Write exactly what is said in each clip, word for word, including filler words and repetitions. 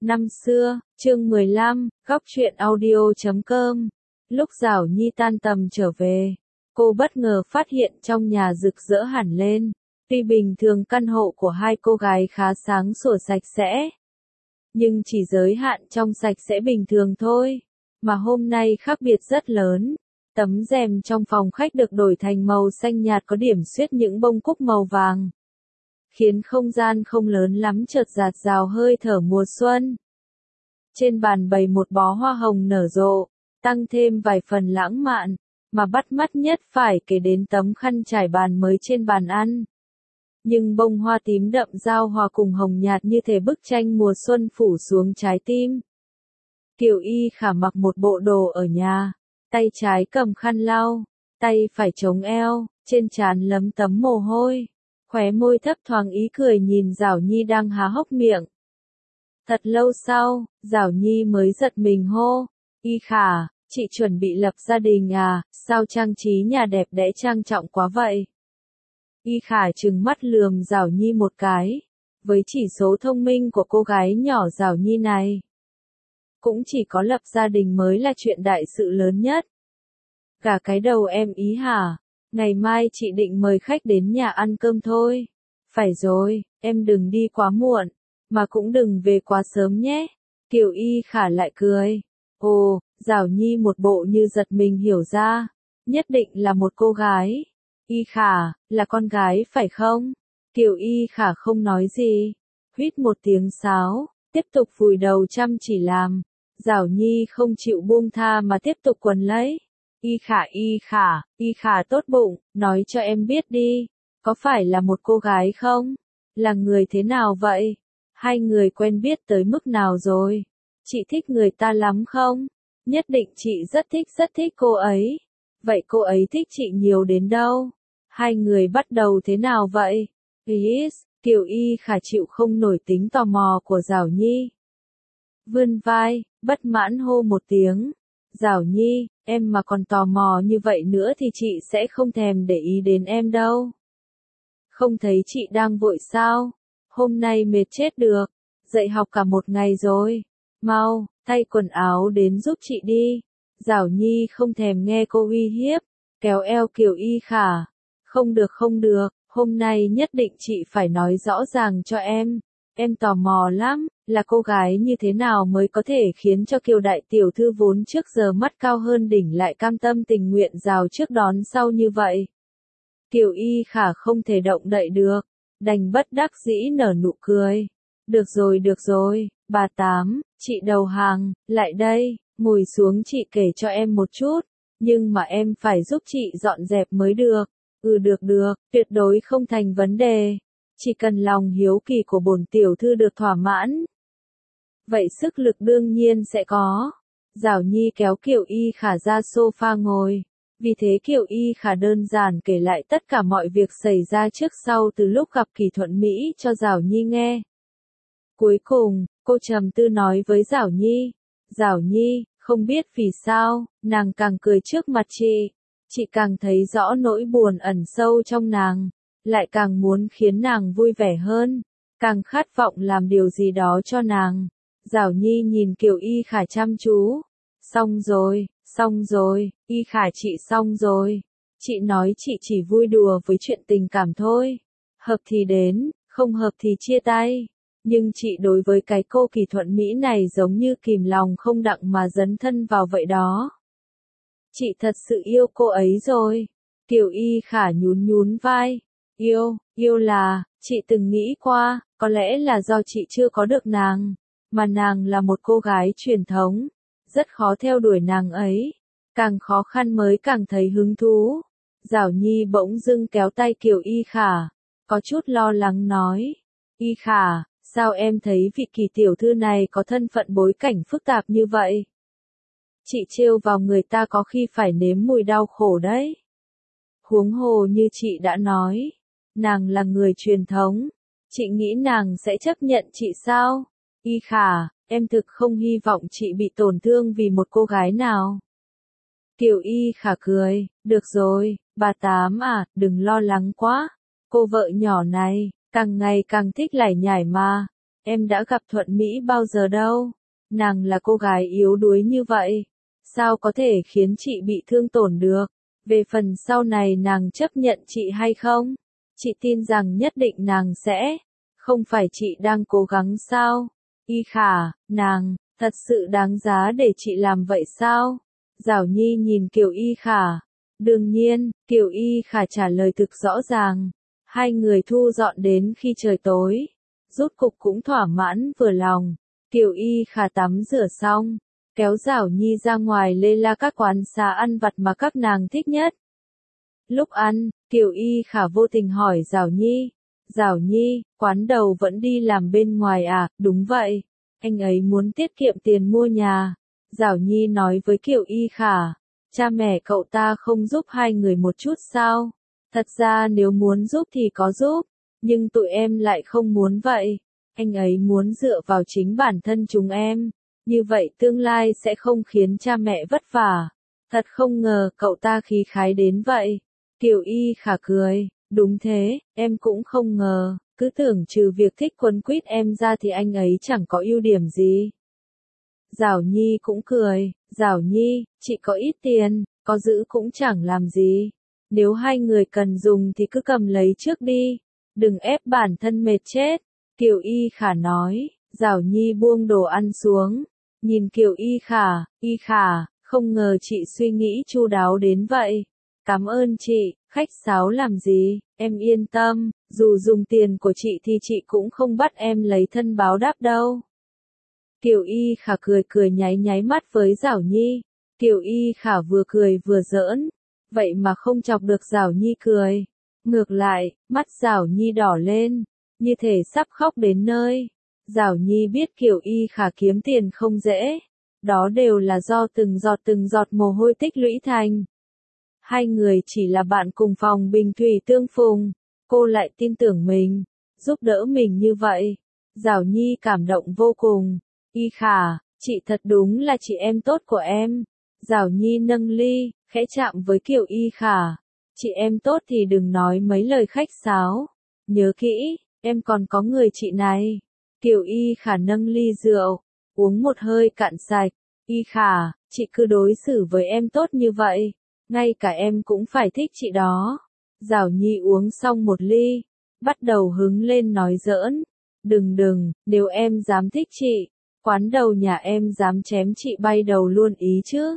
Năm xưa, chương mười lăm, góc truyện audio chấm com. Lúc Giảo Nhi tan tầm trở về, cô bất ngờ phát hiện trong nhà rực rỡ hẳn lên. Tuy bình thường căn hộ của hai cô gái khá sáng sủa sạch sẽ, nhưng chỉ giới hạn trong sạch sẽ bình thường thôi. Mà hôm nay khác biệt rất lớn. Tấm rèm trong phòng khách được đổi thành màu xanh nhạt có điểm xuyết những bông cúc màu vàng, khiến không gian không lớn lắm chợt dạt dào hơi thở mùa xuân. Trên bàn bày một bó hoa hồng nở rộ, tăng thêm vài phần lãng mạn, mà bắt mắt nhất phải kể đến tấm khăn trải bàn mới trên bàn ăn. Nhưng bông hoa tím đậm giao hòa cùng hồng nhạt như thể bức tranh mùa xuân phủ xuống trái tim. Kiều Y Khả mặc một bộ đồ ở nhà, tay trái cầm khăn lau, tay phải chống eo, trên trán lấm tấm mồ hôi. Khóe môi thấp thoáng ý cười nhìn Giảo Nhi đang há hốc miệng. Thật lâu sau, Giảo Nhi mới giật mình hô, Y Khả, chị chuẩn bị lập gia đình à, sao trang trí nhà đẹp đẽ trang trọng quá vậy? Y Khả trừng mắt lườm Giảo Nhi một cái, với chỉ số thông minh của cô gái nhỏ Giảo Nhi này, cũng chỉ có lập gia đình mới là chuyện đại sự lớn nhất. Cả cái đầu em ý hả? Ngày mai chị định mời khách đến nhà ăn cơm thôi. Phải rồi, em đừng đi quá muộn, mà cũng đừng về quá sớm nhé. Kiều Y Khả lại cười. Ồ, Giảo Nhi một bộ như giật mình hiểu ra. Nhất định là một cô gái. Y Khả, là con gái phải không? Kiều Y Khả không nói gì. Huýt một tiếng sáo, tiếp tục vùi đầu chăm chỉ làm. Giảo Nhi không chịu buông tha mà tiếp tục quấn lấy. Y Khả Y Khả, Y Khả tốt bụng, nói cho em biết đi, có phải là một cô gái không? Là người thế nào vậy? Hai người quen biết tới mức nào rồi? Chị thích người ta lắm không? Nhất định chị rất thích rất thích cô ấy. Vậy cô ấy thích chị nhiều đến đâu? Hai người bắt đầu thế nào vậy? Is, Kiều Y Khả chịu không nổi tính tò mò của Giảo Nhi. Vươn vai, bất mãn hô một tiếng. Giảo Nhi, em mà còn tò mò như vậy nữa thì chị sẽ không thèm để ý đến em đâu. Không thấy chị đang vội sao? Hôm nay mệt chết được, dậy học cả một ngày rồi. Mau, thay quần áo đến giúp chị đi. Giảo Nhi không thèm nghe cô uy hiếp, kéo eo Kiều Y Khả. Không được không được, hôm nay nhất định chị phải nói rõ ràng cho em. Em tò mò lắm, là cô gái như thế nào mới có thể khiến cho Kiều đại tiểu thư vốn trước giờ mắt cao hơn đỉnh lại cam tâm tình nguyện rào trước đón sau như vậy. Kiều Y Khả không thể động đậy được, đành bất đắc dĩ nở nụ cười. Được rồi được rồi, bà Tám, chị đầu hàng, lại đây, ngồi xuống chị kể cho em một chút, nhưng mà em phải giúp chị dọn dẹp mới được. Ừ được được, tuyệt đối không thành vấn đề. Chỉ cần lòng hiếu kỳ của bổn tiểu thư được thỏa mãn, vậy sức lực đương nhiên sẽ có. Giảo Nhi kéo Kiều Y Khả ra sofa ngồi. Vì thế Kiều Y Khả đơn giản kể lại tất cả mọi việc xảy ra trước sau từ lúc gặp Kỳ Thuận Mỹ cho Giảo Nhi nghe. Cuối cùng, cô trầm tư nói với Giảo Nhi. Giảo Nhi, không biết vì sao, nàng càng cười trước mặt chị. Chị càng thấy rõ nỗi buồn ẩn sâu trong nàng, lại càng muốn khiến nàng vui vẻ hơn, càng khát vọng làm điều gì đó cho nàng. Giảo Nhi nhìn Kiều Y Khả chăm chú. Xong rồi, xong rồi, Y Khả chị xong rồi. Chị nói chị chỉ vui đùa với chuyện tình cảm thôi. Hợp thì đến, không hợp thì chia tay. Nhưng chị đối với cái cô Kỳ Thuận Mỹ này giống như kìm lòng không đặng mà dấn thân vào vậy đó. Chị thật sự yêu cô ấy rồi. Kiều Y Khả nhún nhún vai. Yêu, yêu là, chị từng nghĩ qua, có lẽ là do chị chưa có được nàng, mà nàng là một cô gái truyền thống, rất khó theo đuổi nàng ấy, càng khó khăn mới càng thấy hứng thú. Giảo Nhi bỗng dưng kéo tay Kiều Y Khả, có chút lo lắng nói, Y Khả, sao em thấy vị Kỳ tiểu thư này có thân phận bối cảnh phức tạp như vậy? Chị trêu vào người ta có khi phải nếm mùi đau khổ đấy. Huống hồ như chị đã nói, nàng là người truyền thống, chị nghĩ nàng sẽ chấp nhận chị sao? Y Khả, em thực không hy vọng chị bị tổn thương vì một cô gái nào. Kiều Y Khả cười, được rồi, bà Tám à, đừng lo lắng quá. Cô vợ nhỏ này, càng ngày càng thích lải nhải mà. em đã gặp Thuận Mỹ bao giờ đâu. Nàng là cô gái yếu đuối như vậy. Sao có thể khiến chị bị thương tổn được? Về phần sau này nàng chấp nhận chị hay không? Chị tin rằng nhất định nàng sẽ. Không phải chị đang cố gắng sao? Y Khả, nàng, thật sự đáng giá để chị làm vậy sao? Giảo Nhi nhìn Kiều Y Khả. Đương nhiên, Kiều Y Khả trả lời thực rõ ràng. Hai người thu dọn đến khi trời tối. Rốt cục cũng thỏa mãn vừa lòng. Kiều Y Khả tắm rửa xong, kéo Giảo Nhi ra ngoài lê la các quán xá ăn vặt mà các nàng thích nhất. Lúc ăn, Kiều Y Khả vô tình hỏi Giảo Nhi. Giảo Nhi, quán đầu vẫn đi làm bên ngoài à? Đúng vậy. Anh ấy muốn tiết kiệm tiền mua nhà. Giảo Nhi nói với Kiều Y Khả. Cha mẹ cậu ta không giúp hai người một chút sao? Thật ra nếu muốn giúp thì có giúp. Nhưng tụi em lại không muốn vậy. Anh ấy muốn dựa vào chính bản thân chúng em. Như vậy tương lai sẽ không khiến cha mẹ vất vả. Thật không ngờ cậu ta khí khái đến vậy. Kiều Y Khả cười. Đúng thế, em cũng không ngờ. Cứ tưởng trừ việc thích quấn quýt em ra thì anh ấy chẳng có ưu điểm gì. Giảo Nhi cũng cười. Giảo Nhi, chị có ít tiền, có giữ cũng chẳng làm gì. Nếu hai người cần dùng thì cứ cầm lấy trước đi. Đừng ép bản thân mệt chết. Kiều Y Khả nói. Giảo Nhi buông đồ ăn xuống. Nhìn Kiều Y Khả. Y Khả, không ngờ chị suy nghĩ chu đáo đến vậy. Cảm ơn chị, khách sáo làm gì, em yên tâm. Dù dùng tiền của chị thì chị cũng không bắt em lấy thân báo đáp đâu. Kiều Y Khả cười cười nháy nháy mắt với Giảo Nhi. Kiều Y Khả vừa cười vừa giỡn. Vậy mà không chọc được Giảo Nhi cười. Ngược lại, mắt Giảo Nhi đỏ lên. Như thể sắp khóc đến nơi. Giảo Nhi biết Kiều Y Khả kiếm tiền không dễ. Đó đều là do từng giọt từng giọt mồ hôi tích lũy thành. Hai người chỉ là bạn cùng phòng bình thủy tương phùng. Cô lại tin tưởng mình. Giúp đỡ mình như vậy. Giảo Nhi cảm động vô cùng. Y Khả, chị thật đúng là chị em tốt của em. Giảo Nhi nâng ly, khẽ chạm với Kiều Y Khả. Chị em tốt thì đừng nói mấy lời khách sáo. Nhớ kỹ, em còn có người chị này. Kiều Y Khả nâng ly rượu, uống một hơi cạn sạch. Y Khả, chị cứ đối xử với em tốt như vậy. Ngay cả em cũng phải thích chị đó. Giảo Nhi uống xong một ly, bắt đầu hứng lên nói giỡn. Đừng đừng, nếu em dám thích chị, quán đầu nhà em dám chém chị bay đầu luôn ý chứ.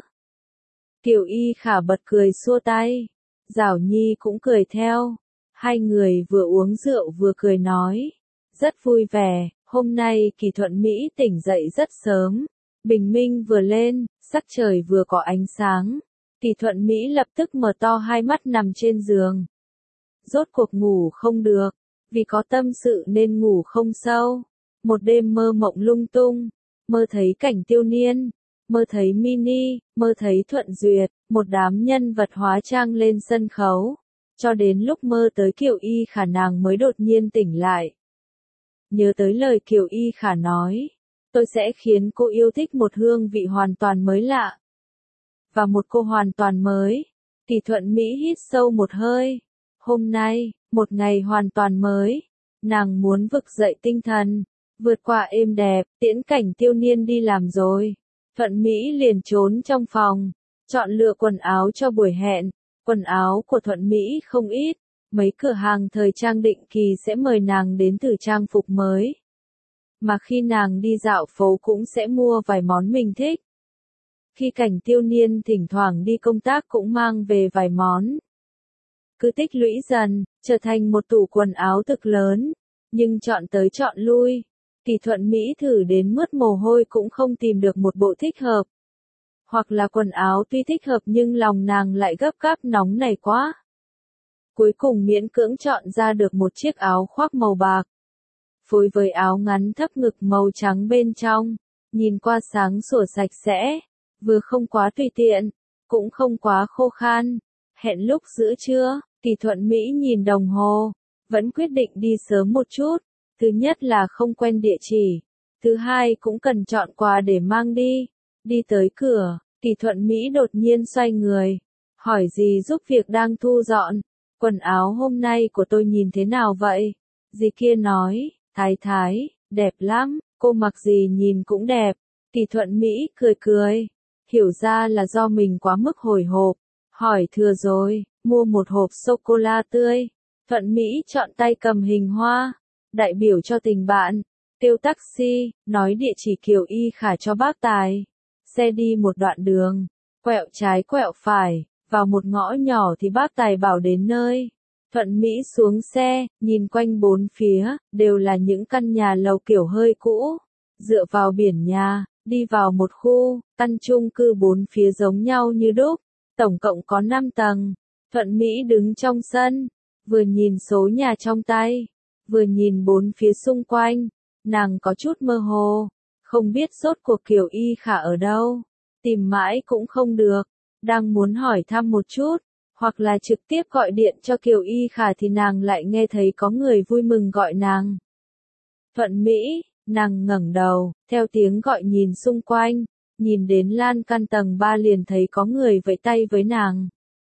Kiều Y Khả bật cười xua tay. Giảo Nhi cũng cười theo. Hai người vừa uống rượu vừa cười nói. Rất vui vẻ, hôm nay Kỳ Thuận Mỹ tỉnh dậy rất sớm. Bình minh vừa lên, sắc trời vừa có ánh sáng. Kỳ Thuận Mỹ lập tức mở to hai mắt nằm trên giường. Rốt cuộc ngủ không được, vì có tâm sự nên ngủ không sâu. Một đêm mơ mộng lung tung, mơ thấy cảnh Tiêu Niên, mơ thấy Mini, mơ thấy Thuận Duyệt, một đám nhân vật hóa trang lên sân khấu. Cho đến lúc mơ tới Kiều Y Khả nàng mới đột nhiên tỉnh lại. Nhớ tới lời Kiều Y Khả nói, tôi sẽ khiến cô yêu thích một hương vị hoàn toàn mới lạ. Và một cô hoàn toàn mới. Kỳ Thuận Mỹ hít sâu một hơi. Hôm nay, một ngày hoàn toàn mới. Nàng muốn vực dậy tinh thần, vượt qua êm đẹp, tiễn cảnh Tiêu Niên đi làm rồi. Thuận Mỹ liền trốn trong phòng, chọn lựa quần áo cho buổi hẹn. Quần áo của Thuận Mỹ không ít, mấy cửa hàng thời trang định kỳ sẽ mời nàng đến thử trang phục mới. Mà khi nàng đi dạo phố cũng sẽ mua vài món mình thích. Khi cảnh Tiêu Niên thỉnh thoảng đi công tác cũng mang về vài món. Cứ tích lũy dần, trở thành một tủ quần áo thực lớn. Nhưng chọn tới chọn lui, Kỳ Thuận Mỹ thử đến mướt mồ hôi cũng không tìm được một bộ thích hợp. Hoặc là quần áo tuy thích hợp nhưng lòng nàng lại gấp gáp nóng nảy quá. Cuối cùng miễn cưỡng chọn ra được một chiếc áo khoác màu bạc. Phối với áo ngắn thấp ngực màu trắng bên trong, nhìn qua sáng sủa sạch sẽ, vừa không quá tùy tiện, cũng không quá khô khan. Hẹn lúc giữa trưa, Kỳ Thuận Mỹ nhìn đồng hồ, vẫn quyết định đi sớm một chút. Thứ nhất là không quen địa chỉ, thứ hai cũng cần chọn quà để mang đi. Đi tới cửa, Kỳ Thuận Mỹ đột nhiên xoay người, hỏi dì giúp việc đang thu dọn. Quần áo hôm nay của tôi nhìn thế nào vậy? Dì kia nói, Thái Thái, Đẹp lắm, cô mặc gì nhìn cũng đẹp. Kỳ Thuận Mỹ cười cười. Hiểu ra là do mình quá mức hồi hộp. Hỏi thừa rồi, mua một hộp sô-cô-la tươi. Thuận Mỹ chọn tay cầm hình hoa. Đại biểu cho tình bạn. Kêu taxi, nói địa chỉ Kiều Y Khả cho bác tài. Xe đi một đoạn đường. Quẹo trái quẹo phải. Vào một ngõ nhỏ thì bác tài bảo đến nơi. Thuận Mỹ xuống xe, nhìn quanh bốn phía, đều là những căn nhà lầu kiểu hơi cũ. Dựa vào biển nhà, đi vào một khu, căn chung cư bốn phía giống nhau như đúc. Tổng cộng có năm tầng. Thuận Mỹ đứng trong sân, vừa nhìn số nhà trong tay, vừa nhìn bốn phía xung quanh. Nàng có chút mơ hồ, không biết rốt cuộc Kiều Y Khả ở đâu. Tìm mãi cũng không được, đang muốn hỏi thăm một chút, hoặc là trực tiếp gọi điện cho Kiều Y Khả thì nàng lại nghe thấy có người vui mừng gọi nàng. Thuận Mỹ, nàng ngẩng đầu, theo tiếng gọi nhìn xung quanh, nhìn đến lan can tầng ba liền thấy có người vẫy tay với nàng.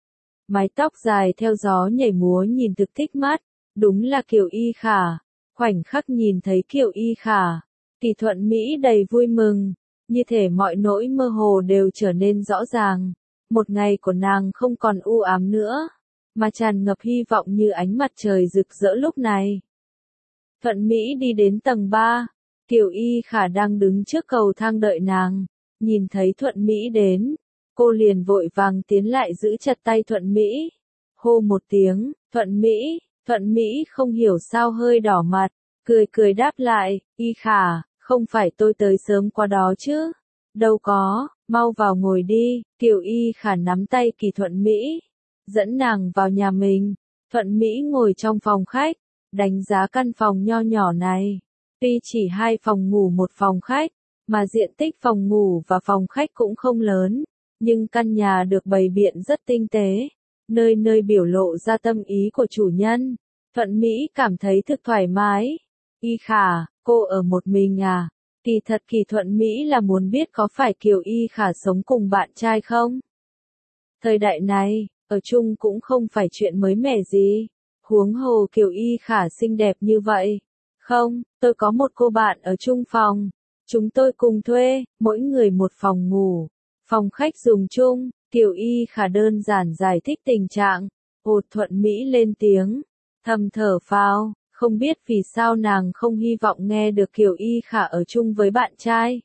Mái tóc dài theo gió nhảy múa nhìn thực thích mắt, đúng là Kiều Y Khả. Khoảnh khắc nhìn thấy Kiều Y Khả, Kỳ Thuận Mỹ đầy vui mừng, như thể mọi nỗi mơ hồ đều trở nên rõ ràng. Một ngày của nàng không còn u ám nữa, mà tràn ngập hy vọng như ánh mặt trời rực rỡ lúc này. Thuận Mỹ đi đến tầng ba, Kiều Y Khả đang đứng trước cầu thang đợi nàng, nhìn thấy Thuận Mỹ đến, cô liền vội vàng tiến lại giữ chặt tay Thuận Mỹ. Hô một tiếng, Thuận Mỹ, Thuận Mỹ không hiểu sao hơi đỏ mặt, cười cười đáp lại, Y Khả, không phải tôi tới sớm qua đó chứ? Đâu có, mau vào ngồi đi. Kiều Y Khả nắm tay Kỳ Thuận Mỹ, dẫn nàng vào nhà mình. Thuận Mỹ ngồi trong phòng khách, đánh giá căn phòng nho nhỏ này. Tuy chỉ hai phòng ngủ một phòng khách, mà diện tích phòng ngủ và phòng khách cũng không lớn, nhưng căn nhà được bày biện rất tinh tế, nơi nơi biểu lộ ra tâm ý của chủ nhân. Thuận Mỹ cảm thấy thực thoải mái. Y Khả, cô ở một mình à? Kỳ thật Kỳ Thuận Mỹ là muốn biết có phải Kiều Y Khả sống cùng bạn trai không? Thời đại này, ở chung cũng không phải chuyện mới mẻ gì. Huống hồ Kiều Y Khả xinh đẹp như vậy. Không, tôi có một cô bạn ở chung phòng. Chúng tôi cùng thuê, mỗi người một phòng ngủ. Phòng khách dùng chung, Kiều Y Khả đơn giản giải thích tình trạng. Ột Thuận Mỹ lên tiếng, thầm thở phào. Không biết vì sao nàng không hy vọng nghe được Kiều Y Khả ở chung với bạn trai.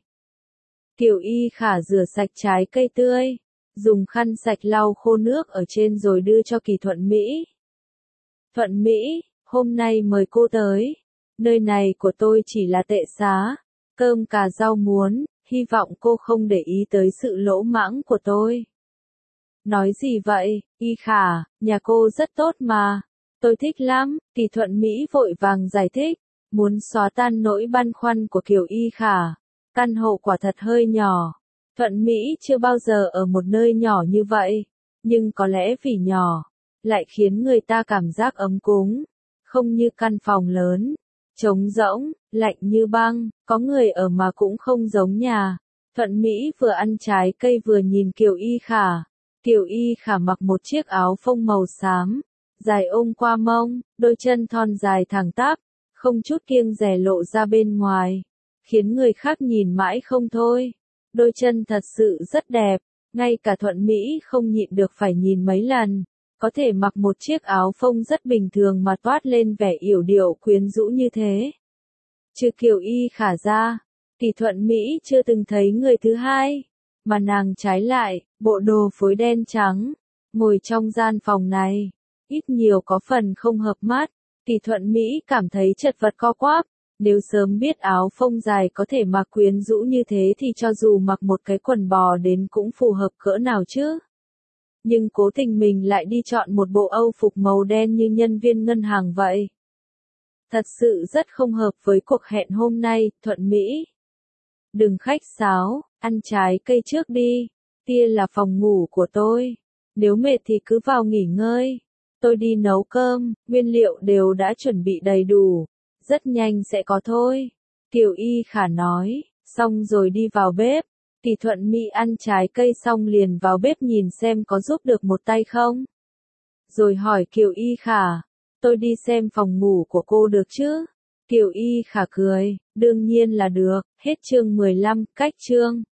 Kiều Y Khả rửa sạch trái cây tươi, dùng khăn sạch lau khô nước ở trên rồi đưa cho Kỳ Thuận Mỹ. Thuận Mỹ, hôm nay mời cô tới. Nơi này của tôi chỉ là tệ xá, cơm cà rau muốn, hy vọng cô không để ý tới sự lỗ mãng của tôi. Nói gì vậy, Y Khả, nhà cô rất tốt mà. Tôi thích lắm. Kỳ Thuận Mỹ vội vàng giải thích, muốn xóa tan nỗi băn khoăn của Kiều Y Khả. Căn hộ quả thật hơi nhỏ. Thuận Mỹ chưa bao giờ ở một nơi nhỏ như vậy, nhưng có lẽ vì nhỏ, lại khiến người ta cảm giác ấm cúng. Không như căn phòng lớn, trống rỗng, lạnh như băng, có người ở mà cũng không giống nhà. Thuận Mỹ vừa ăn trái cây vừa nhìn Kiều Y Khả. Kiều Y Khả mặc một chiếc áo phông màu xám, dài ôm qua mông, đôi chân thon dài thẳng tắp, không chút kiêng dè lộ ra bên ngoài, khiến người khác nhìn mãi không thôi. Đôi chân thật sự rất đẹp, ngay cả Thuận Mỹ không nhịn được phải nhìn mấy lần. Có thể mặc một chiếc áo phông rất bình thường mà toát lên vẻ yểu điệu quyến rũ như thế. Trừ Kiều Y Khả ra, Kỳ Thuận Mỹ chưa từng thấy người thứ hai, mà nàng trái lại, bộ đồ phối đen trắng, ngồi trong gian phòng này, ít nhiều có phần không hợp mắt. Kỳ Thuận Mỹ cảm thấy chật vật co quắp, nếu sớm biết áo phông dài có thể mặc quyến rũ như thế thì cho dù mặc một cái quần bò đến cũng phù hợp cỡ nào chứ. Nhưng cố tình mình lại đi chọn một bộ âu phục màu đen như nhân viên ngân hàng vậy. Thật sự rất không hợp với cuộc hẹn hôm nay. Thuận Mỹ, đừng khách sáo, ăn trái cây trước đi. Kia là phòng ngủ của tôi. Nếu mệt thì cứ vào nghỉ ngơi. Tôi đi nấu cơm, nguyên liệu đều đã chuẩn bị đầy đủ. Rất nhanh sẽ có thôi. Kiều Y Khả nói, xong rồi đi vào bếp. Kỳ Thuận Mỹ ăn trái cây xong liền vào bếp nhìn xem có giúp được một tay không. Rồi hỏi Kiều Y Khả, tôi đi xem phòng ngủ của cô được chứ? Kiều Y Khả cười, đương nhiên là được, hết chương mười lăm, cách chương.